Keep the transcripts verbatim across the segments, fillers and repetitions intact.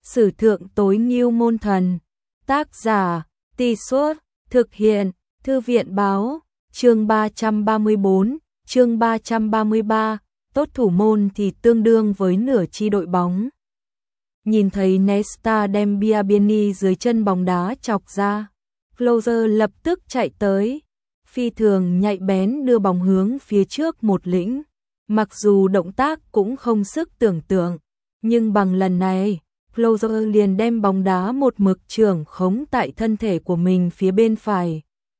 Sử thượng tối ngưu môn thần. Tác giả, Tì Suốt, thực hiện, Thư viện báo, chương ba trăm ba mươi bốn, chương ba trăm ba mươi ba, tốt thủ môn thì tương đương với nửa chi đội bóng. Nhìn thấy Nesta đem Biabiany dưới chân bóng đá chọc ra, Closer lập tức chạy tới, phi thường nhạy bén đưa bóng hướng phía trước một lĩnh. Mặc dù động tác cũng không sức tưởng tượng, nhưng bằng lần này, Closer liền đem bóng đá một mực trưởng khống tại thân thể của mình phía bên phải.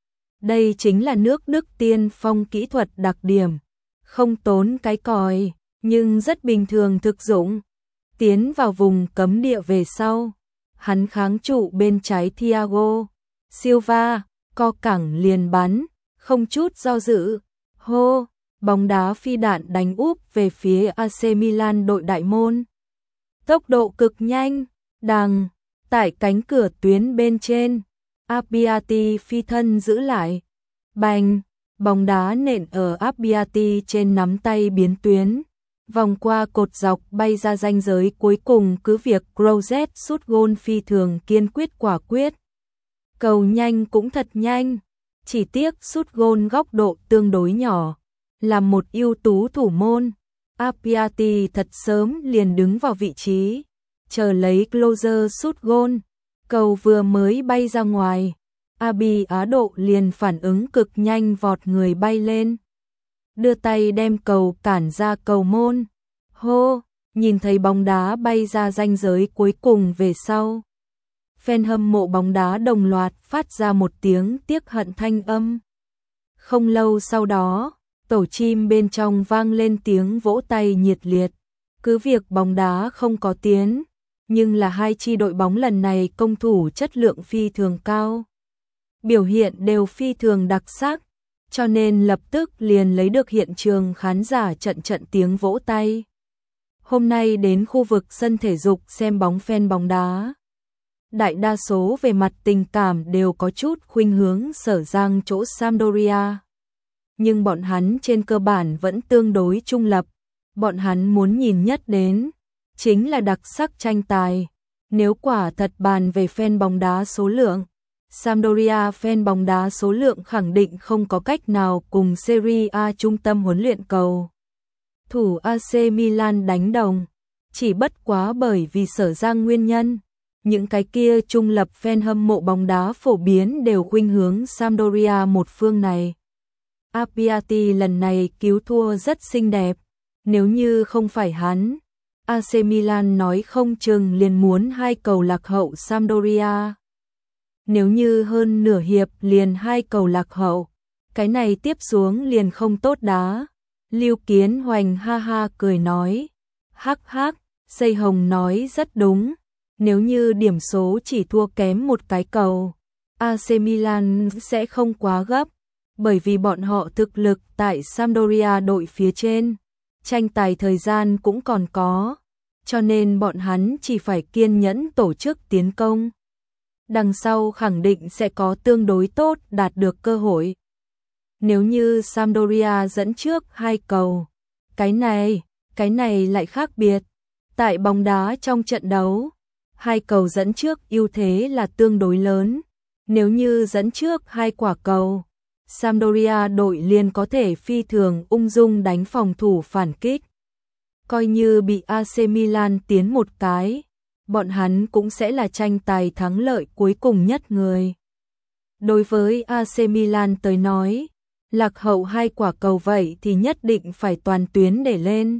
Đây chính là nước Đức tiên phong kỹ thuật đặc điểm, không tốn cái còi, nhưng rất bình thường thực dụng. Tiến vào vùng cấm địa về sau, hắn kháng trụ bên trái Thiago Silva, co cẳng liền bắn, không chút do dự. Hô, bóng đá phi đạn đánh úp về phía a xê Milan đội đại môn. Tốc độ cực nhanh, đằng, tại cánh cửa tuyến bên trên, Abbiati phi thân giữ lại. Bành, bóng đá nện ở Abbiati trên nắm tay biến tuyến, vòng qua cột dọc bay ra ranh giới cuối cùng cứ việc Crozet sút gôn phi thường kiên quyết quả quyết. Cầu nhanh cũng thật nhanh, chỉ tiếc sút gôn góc độ tương đối nhỏ, là một ưu tú thủ môn. Abbiati thật sớm liền đứng vào vị trí, chờ lấy Closer sút gôn, cầu vừa mới bay ra ngoài, Abi Á Độ liền phản ứng cực nhanh vọt người bay lên, đưa tay đem cầu cản ra cầu môn. Hô, nhìn thấy bóng đá bay ra ranh giới cuối cùng về sau, fan hâm mộ bóng đá đồng loạt phát ra một tiếng tiếc hận thanh âm. Không lâu sau đó, tổ chim bên trong vang lên tiếng vỗ tay nhiệt liệt. Cứ việc bóng đá không có tiến, nhưng là hai chi đội bóng lần này công thủ chất lượng phi thường cao, biểu hiện đều phi thường đặc sắc, cho nên lập tức liền lấy được hiện trường khán giả trận trận tiếng vỗ tay. Hôm nay đến khu vực sân thể dục xem bóng fan bóng đá, đại đa số về mặt tình cảm đều có chút khuynh hướng sở giang chỗ Sampdoria. Nhưng bọn hắn trên cơ bản vẫn tương đối trung lập, bọn hắn muốn nhìn nhất đến chính là đặc sắc tranh tài. Nếu quả thật bàn về fan bóng đá số lượng, Sampdoria fan bóng đá số lượng khẳng định không có cách nào cùng Serie A trung tâm huấn luyện cầu thủ a xê Milan đánh đồng, chỉ bất quá bởi vì sở giang nguyên nhân, những cái kia trung lập fan hâm mộ bóng đá phổ biến đều khuynh hướng Sampdoria một phương này. Abbiati lần này cứu thua rất xinh đẹp, nếu như không phải hắn, a xê Milan nói không chừng liền muốn hai cầu lạc hậu Sampdoria. Nếu như hơn nửa hiệp liền hai cầu lạc hậu, cái này tiếp xuống liền không tốt đá. Lưu Kiến Hoành ha ha cười nói, hắc hắc, Xây Hồng nói rất đúng, nếu như điểm số chỉ thua kém một cái cầu, a xê Milan sẽ không quá gấp, bởi vì bọn họ thực lực tại Sampdoria đội phía trên, tranh tài thời gian cũng còn có, cho nên bọn hắn chỉ phải kiên nhẫn tổ chức tiến công. Đằng sau khẳng định sẽ có tương đối tốt đạt được cơ hội. Nếu như Sampdoria dẫn trước hai cầu, cái này, cái này lại khác biệt. Tại bóng đá trong trận đấu, hai cầu dẫn trước ưu thế là tương đối lớn. Nếu như dẫn trước hai quả cầu, Sampdoria đội liền có thể phi thường ung dung đánh phòng thủ phản kích. Coi như bị a xê Milan tiến một cái, bọn hắn cũng sẽ là tranh tài thắng lợi cuối cùng nhất người. Đối với a xê Milan tới nói, lạc hậu hai quả cầu vậy thì nhất định phải toàn tuyến để lên.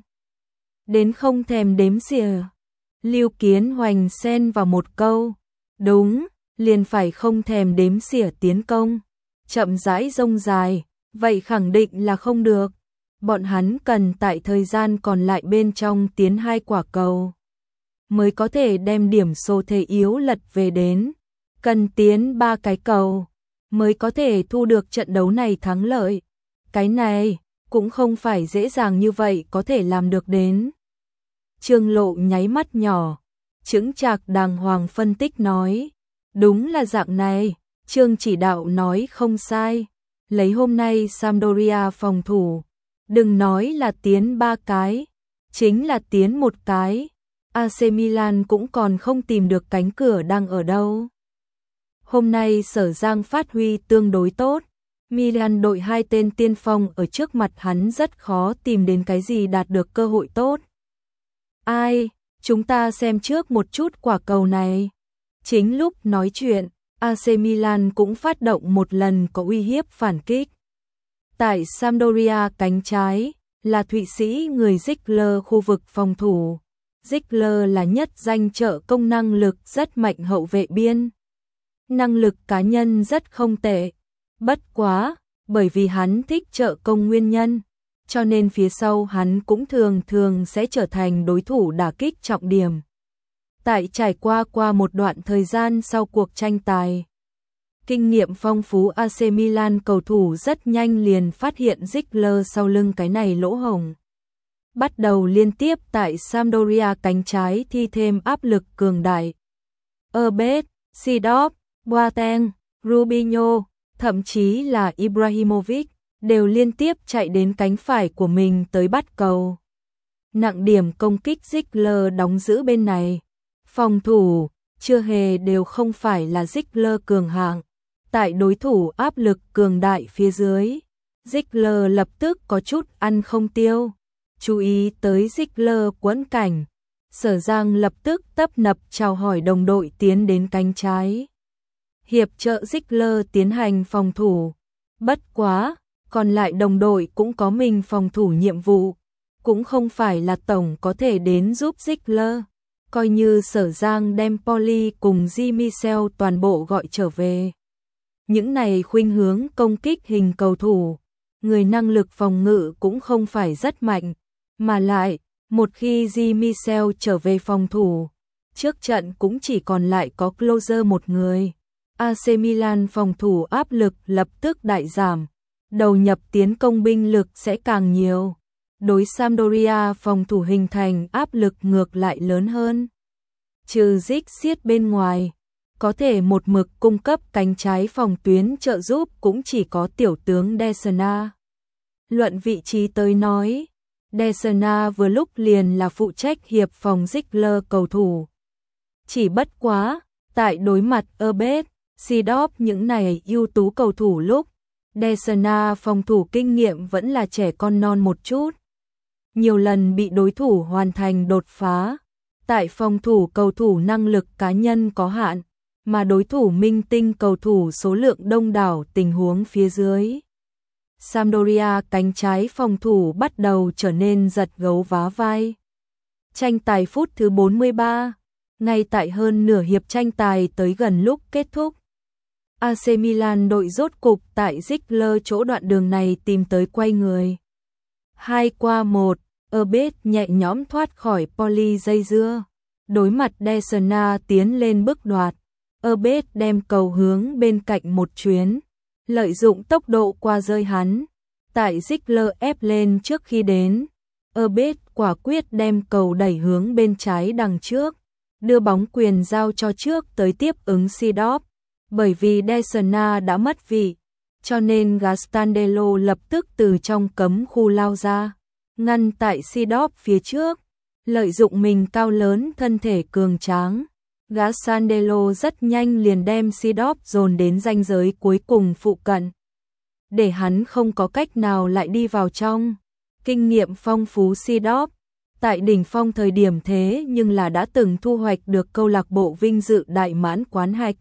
Đến không thèm đếm xỉa. Lưu Kiến Hoành xen vào một câu. Đúng, liền phải không thèm đếm xỉa tiến công. Chậm rãi rông dài, vậy khẳng định là không được. Bọn hắn cần tại thời gian còn lại bên trong tiến hai quả cầu, mới có thể đem điểm số thể yếu lật về đến. Cần tiến ba cái cầu, mới có thể thu được trận đấu này thắng lợi. Cái này, cũng không phải dễ dàng như vậy có thể làm được đến. Trương Lộ nháy mắt nhỏ, chững chạc đàng hoàng phân tích nói. Đúng là dạng này, Trương chỉ đạo nói không sai. Lấy hôm nay Sampdoria phòng thủ, đừng nói là tiến ba cái, chính là tiến một cái. a xê Milan cũng còn không tìm được cánh cửa đang ở đâu. Hôm nay Sở Giang phát huy tương đối tốt. Milan đội hai tên tiên phong ở trước mặt hắn rất khó tìm đến cái gì đạt được cơ hội tốt. Ai, chúng ta xem trước một chút quả cầu này. Chính lúc nói chuyện, a xê Milan cũng phát động một lần có uy hiếp phản kích. Tại Sampdoria cánh trái, là Thụy Sĩ người Ziegler khu vực phòng thủ. Ziegler là nhất danh trợ công năng lực rất mạnh hậu vệ biên. Năng lực cá nhân rất không tệ. Bất quá, bởi vì hắn thích trợ công nguyên nhân, cho nên phía sau hắn cũng thường thường sẽ trở thành đối thủ đả kích trọng điểm. Tại trải qua qua một đoạn thời gian sau cuộc tranh tài, kinh nghiệm phong phú a xê Milan cầu thủ rất nhanh liền phát hiện Ziegler sau lưng cái này lỗ hổng. Bắt đầu liên tiếp tại Sampdoria cánh trái thi thêm áp lực cường đại. Erbet, Seedorf, Boateng, Rubinho, thậm chí là Ibrahimovic đều liên tiếp chạy đến cánh phải của mình tới bắt cầu. Nặng điểm công kích Ziegler đóng giữ bên này. Phòng thủ, chưa hề đều không phải là Ziegler cường hạng. Tại đối thủ áp lực cường đại phía dưới, Ziegler lập tức có chút ăn không tiêu. Chú ý tới Ziegler quẫn cảnh, Sở Giang lập tức tấp nập chào hỏi đồng đội tiến đến cánh trái. Hiệp trợ Ziegler tiến hành phòng thủ. Bất quá, còn lại đồng đội cũng có mình phòng thủ nhiệm vụ. Cũng không phải là tổng có thể đến giúp Ziegler. Coi như Sở Giang đem Poli cùng Di Michel toàn bộ gọi trở về. Những này khuynh hướng công kích hình cầu thủ, người năng lực phòng ngự cũng không phải rất mạnh. Mà lại, một khi Di Michel trở về phòng thủ, trước trận cũng chỉ còn lại có closer một người. a xê Milan phòng thủ áp lực lập tức đại giảm, đầu nhập tiến công binh lực sẽ càng nhiều. Đối Sampdoria phòng thủ hình thành áp lực ngược lại lớn hơn. Trừ Ziyech bên ngoài, có thể một mực cung cấp cánh trái phòng tuyến trợ giúp cũng chỉ có tiểu tướng Desna. Luận vị trí tới nói, Desna vừa lúc liền là phụ trách hiệp phòng Ziegler cầu thủ. Chỉ bất quá, tại đối mặt Erbet, Seedorf những này ưu tú cầu thủ lúc, Desna phòng thủ kinh nghiệm vẫn là trẻ con non một chút. Nhiều lần bị đối thủ hoàn thành đột phá. Tại phòng thủ cầu thủ năng lực cá nhân có hạn, mà đối thủ minh tinh cầu thủ số lượng đông đảo tình huống phía dưới. Sampdoria cánh trái phòng thủ bắt đầu trở nên giật gấu vá vai. Tranh tài phút thứ bốn mươi ba, ngay tại hơn nửa hiệp tranh tài tới gần lúc kết thúc. a xê Milan đội rốt cục tại Ziegler chỗ đoạn đường này tìm tới quay người. hai qua một, Erbet nhẹ nhõm thoát khỏi Poli dây dưa. Đối mặt Desna tiến lên bước đoạt, Erbet đem cầu hướng bên cạnh một chuyến, lợi dụng tốc độ qua rơi hắn. Tại Ziegler ép lên trước khi đến, Erbet quả quyết đem cầu đẩy hướng bên trái đằng trước, đưa bóng quyền giao cho trước tới tiếp ứng Seedorf. Bởi vì Desna đã mất vị, cho nên Gastandello lập tức từ trong cấm khu lao ra, ngăn tại Seedorf phía trước. Lợi dụng mình cao lớn thân thể cường tráng, Gastandello rất nhanh liền đem Seedorf dồn đến ranh giới cuối cùng phụ cận, để hắn không có cách nào lại đi vào trong. Kinh nghiệm phong phú Seedorf, tại đỉnh phong thời điểm thế nhưng là đã từng thu hoạch được câu lạc bộ vinh dự đại mãn quán hạch.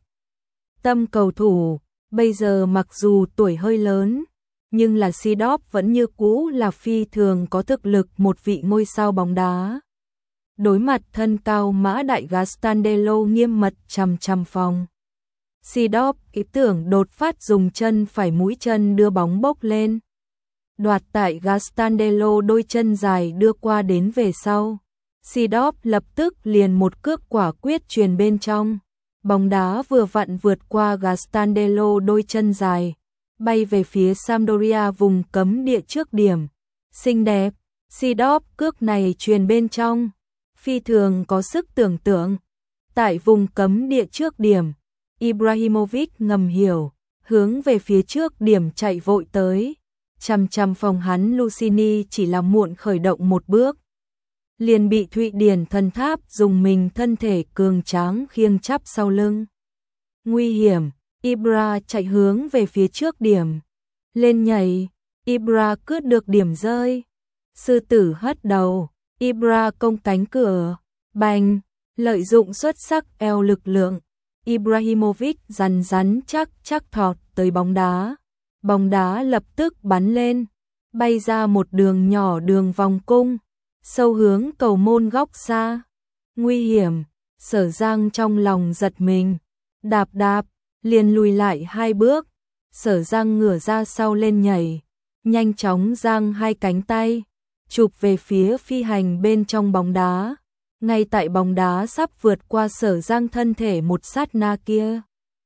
Tâm cầu thủ, bây giờ mặc dù tuổi hơi lớn, nhưng là Seedorf vẫn như cũ là phi thường có thực lực một vị ngôi sao bóng đá. Đối mặt thân cao mã đại Gastandello nghiêm mật chằm chằm phòng. Seedorf ý tưởng đột phát dùng chân phải mũi chân đưa bóng bốc lên. Đoạt tại Gastandello đôi chân dài đưa qua đến về sau. Seedorf lập tức liền một cước quả quyết truyền bên trong. Bóng đá vừa vặn vượt qua Gastandello đôi chân dài, bay về phía Sampdoria vùng cấm địa trước điểm. Xinh đẹp, Seedorf cước này truyền bên trong, phi thường có sức tưởng tượng. Tại vùng cấm địa trước điểm, Ibrahimovic ngầm hiểu, hướng về phía trước điểm chạy vội tới. Chằm chằm phòng hắn Lucini chỉ là muộn khởi động một bước. liền bị Thụy Điển thần tháp dùng mình thân thể cường tráng khiêng chắp sau lưng. Nguy hiểm, Ibra chạy hướng về phía trước điểm. Lên nhảy, Ibra cướp được điểm rơi. Sư tử hất đầu, Ibra công cánh cửa, bành, lợi dụng xuất sắc eo lực lượng. Ibrahimovic rắn rắn chắc chắc thọt tới bóng đá. Bóng đá lập tức bắn lên, bay ra một đường nhỏ đường vòng cung, sâu hướng cầu môn góc xa. Nguy hiểm, Sở Giang trong lòng giật mình, đạp đạp, liền lùi lại hai bước. Sở Giang ngửa ra sau lên nhảy, nhanh chóng giang hai cánh tay, chụp về phía phi hành bên trong bóng đá. Ngay tại bóng đá sắp vượt qua Sở Giang thân thể một sát na kia,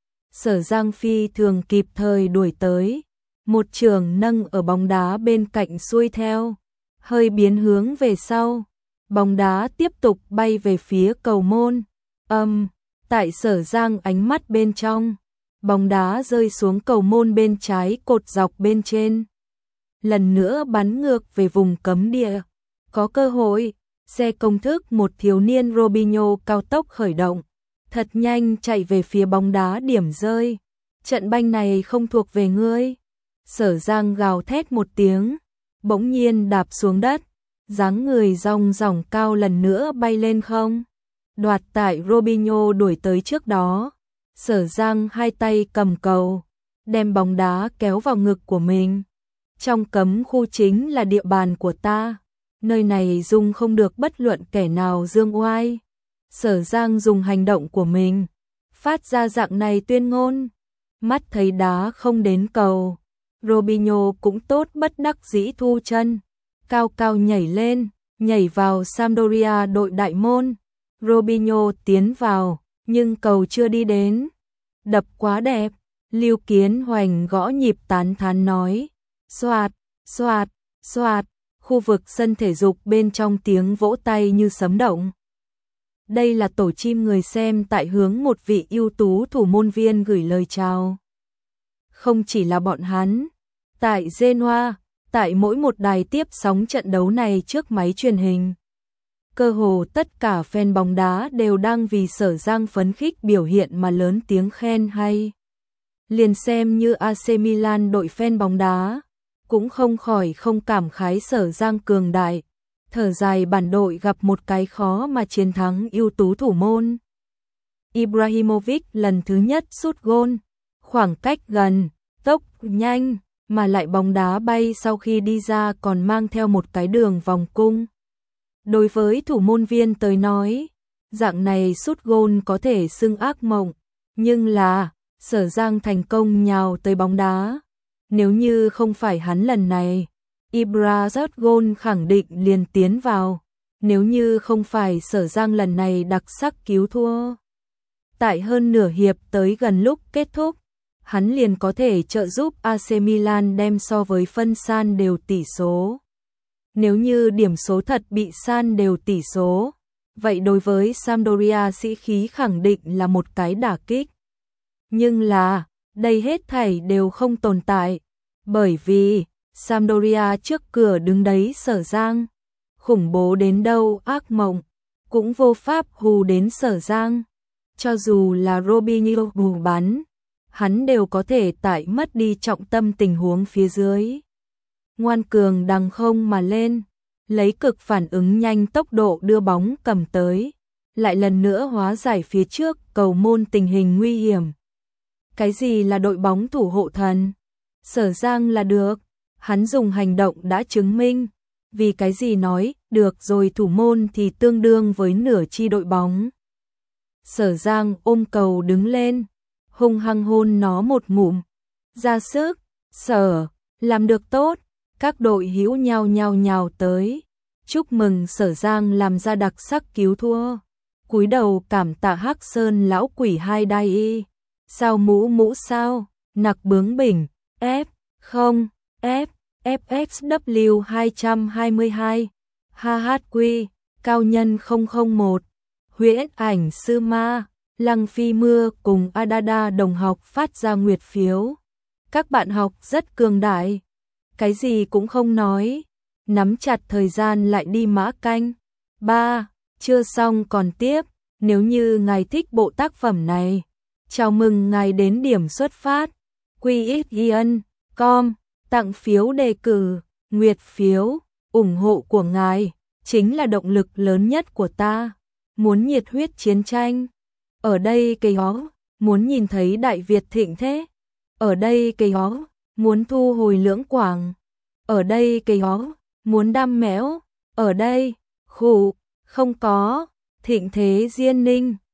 Sở Giang phi thường kịp thời đuổi tới, một chưởng nâng ở bóng đá bên cạnh xuôi theo, hơi biến hướng về sau, bóng đá tiếp tục bay về phía cầu môn. Âm, tại Sở Giang ánh mắt bên trong, bóng đá rơi xuống cầu môn bên trái cột dọc bên trên, lần nữa bắn ngược về vùng cấm địa. Có cơ hội, xe công thức một thiếu niên Robinho cao tốc khởi động, thật nhanh chạy về phía bóng đá điểm rơi. Trận banh này không thuộc về ngươi. Sở Giang gào thét một tiếng, bỗng nhiên đạp xuống đất, dáng người rong ròng cao lần nữa bay lên không. Đoạt tại Robinho đuổi tới trước đó, Sở Giang hai tay cầm cầu, đem bóng đá kéo vào ngực của mình. Trong cấm khu chính là địa bàn của ta, nơi này dung không được bất luận kẻ nào dương oai. Sở Giang dùng hành động của mình phát ra dạng này tuyên ngôn. Mắt thấy đá không đến cầu, Robinho cũng tốt bất đắc dĩ thu chân, cao cao nhảy lên, nhảy vào Sampdoria đội đại môn. Robinho tiến vào, nhưng cầu chưa đi đến. Đập quá đẹp, Lưu Kiến Hoành gõ nhịp tán thán nói. Xoạt, xoạt, xoạt, khu vực sân thể dục bên trong tiếng vỗ tay như sấm động. Đây là tổ chim người xem tại hướng một vị ưu tú thủ môn viên gửi lời chào. Không chỉ là bọn hắn, tại Genoa, tại mỗi một đài tiếp sóng trận đấu này trước máy truyền hình, cơ hồ tất cả fan bóng đá đều đang vì Sở Giang phấn khích biểu hiện mà lớn tiếng khen hay. Liền xem như a xê Milan đội fan bóng đá, cũng không khỏi không cảm khái Sở Giang cường đại, thở dài bản đội gặp một cái khó mà chiến thắng ưu tú thủ môn. Ibrahimovic lần thứ nhất sút gôn, khoảng cách gần, tốc nhanh, mà lại bóng đá bay sau khi đi ra còn mang theo một cái đường vòng cung. Đối với thủ môn viên tới nói, dạng này sút gôn có thể xưng ác mộng, nhưng là Sở Giang thành công nhào tới bóng đá. Nếu như không phải hắn lần này, Ibra rớt gôn khẳng định liền tiến vào. Nếu như không phải Sở Giang lần này đặc sắc cứu thua, tại hơn nửa hiệp tới gần lúc kết thúc, hắn liền có thể trợ giúp a xê Milan đem so với phân san đều tỷ số. Nếu như điểm số thật bị san đều tỷ số, vậy đối với Sampdoria sĩ khí khẳng định là một cái đả kích. Nhưng là, đây hết thảy đều không tồn tại, bởi vì Sampdoria trước cửa đứng đấy Sở Giang, khủng bố đến đâu ác mộng, cũng vô pháp hù đến Sở Giang. Cho dù là Robinho bù bắn, hắn đều có thể tại mất đi trọng tâm tình huống phía dưới. Ngoan cường đằng không mà lên, lấy cực phản ứng nhanh tốc độ đưa bóng cầm tới, lại lần nữa hóa giải phía trước cầu môn tình hình nguy hiểm. Cái gì là đội bóng thủ hộ thần? Sở Giang là được, hắn dùng hành động đã chứng minh. Vì cái gì nói, được rồi thủ môn thì tương đương với nửa chi đội bóng. Sở Giang ôm cầu đứng lên, hung hăng hôn nó một ngụm. Ra sức, Sở, làm được tốt, các đội hữu nhao nhao nhào tới. Chúc mừng Sở Giang làm ra đặc sắc cứu thua. Cúi đầu cảm tạ Hắc Sơn lão quỷ hai đai y. Sao mũ mũ sao, nặc bướng bỉnh, F, không, F, ép ích vê hai hai hai, hát hát quy, cao nhân không không một, huyễn ảnh sư ma, Lăng Phi Mưa cùng Adada đồng học phát ra nguyệt phiếu. Các bạn học rất cường đại, cái gì cũng không nói, nắm chặt thời gian lại đi mã canh. ba. Chưa xong còn tiếp, nếu như ngài thích bộ tác phẩm này, chào mừng ngài đến điểm xuất phát quy ích giê com tặng phiếu đề cử, nguyệt phiếu, ủng hộ của ngài chính là động lực lớn nhất của ta. Muốn nhiệt huyết chiến tranh, ở đây cây ó, muốn nhìn thấy Đại Việt thịnh thế, ở đây cây ó, muốn thu hồi Lưỡng Quảng, ở đây cây ó, muốn đam mẽo, ở đây, khủ, không có, thịnh thế Diên Ninh.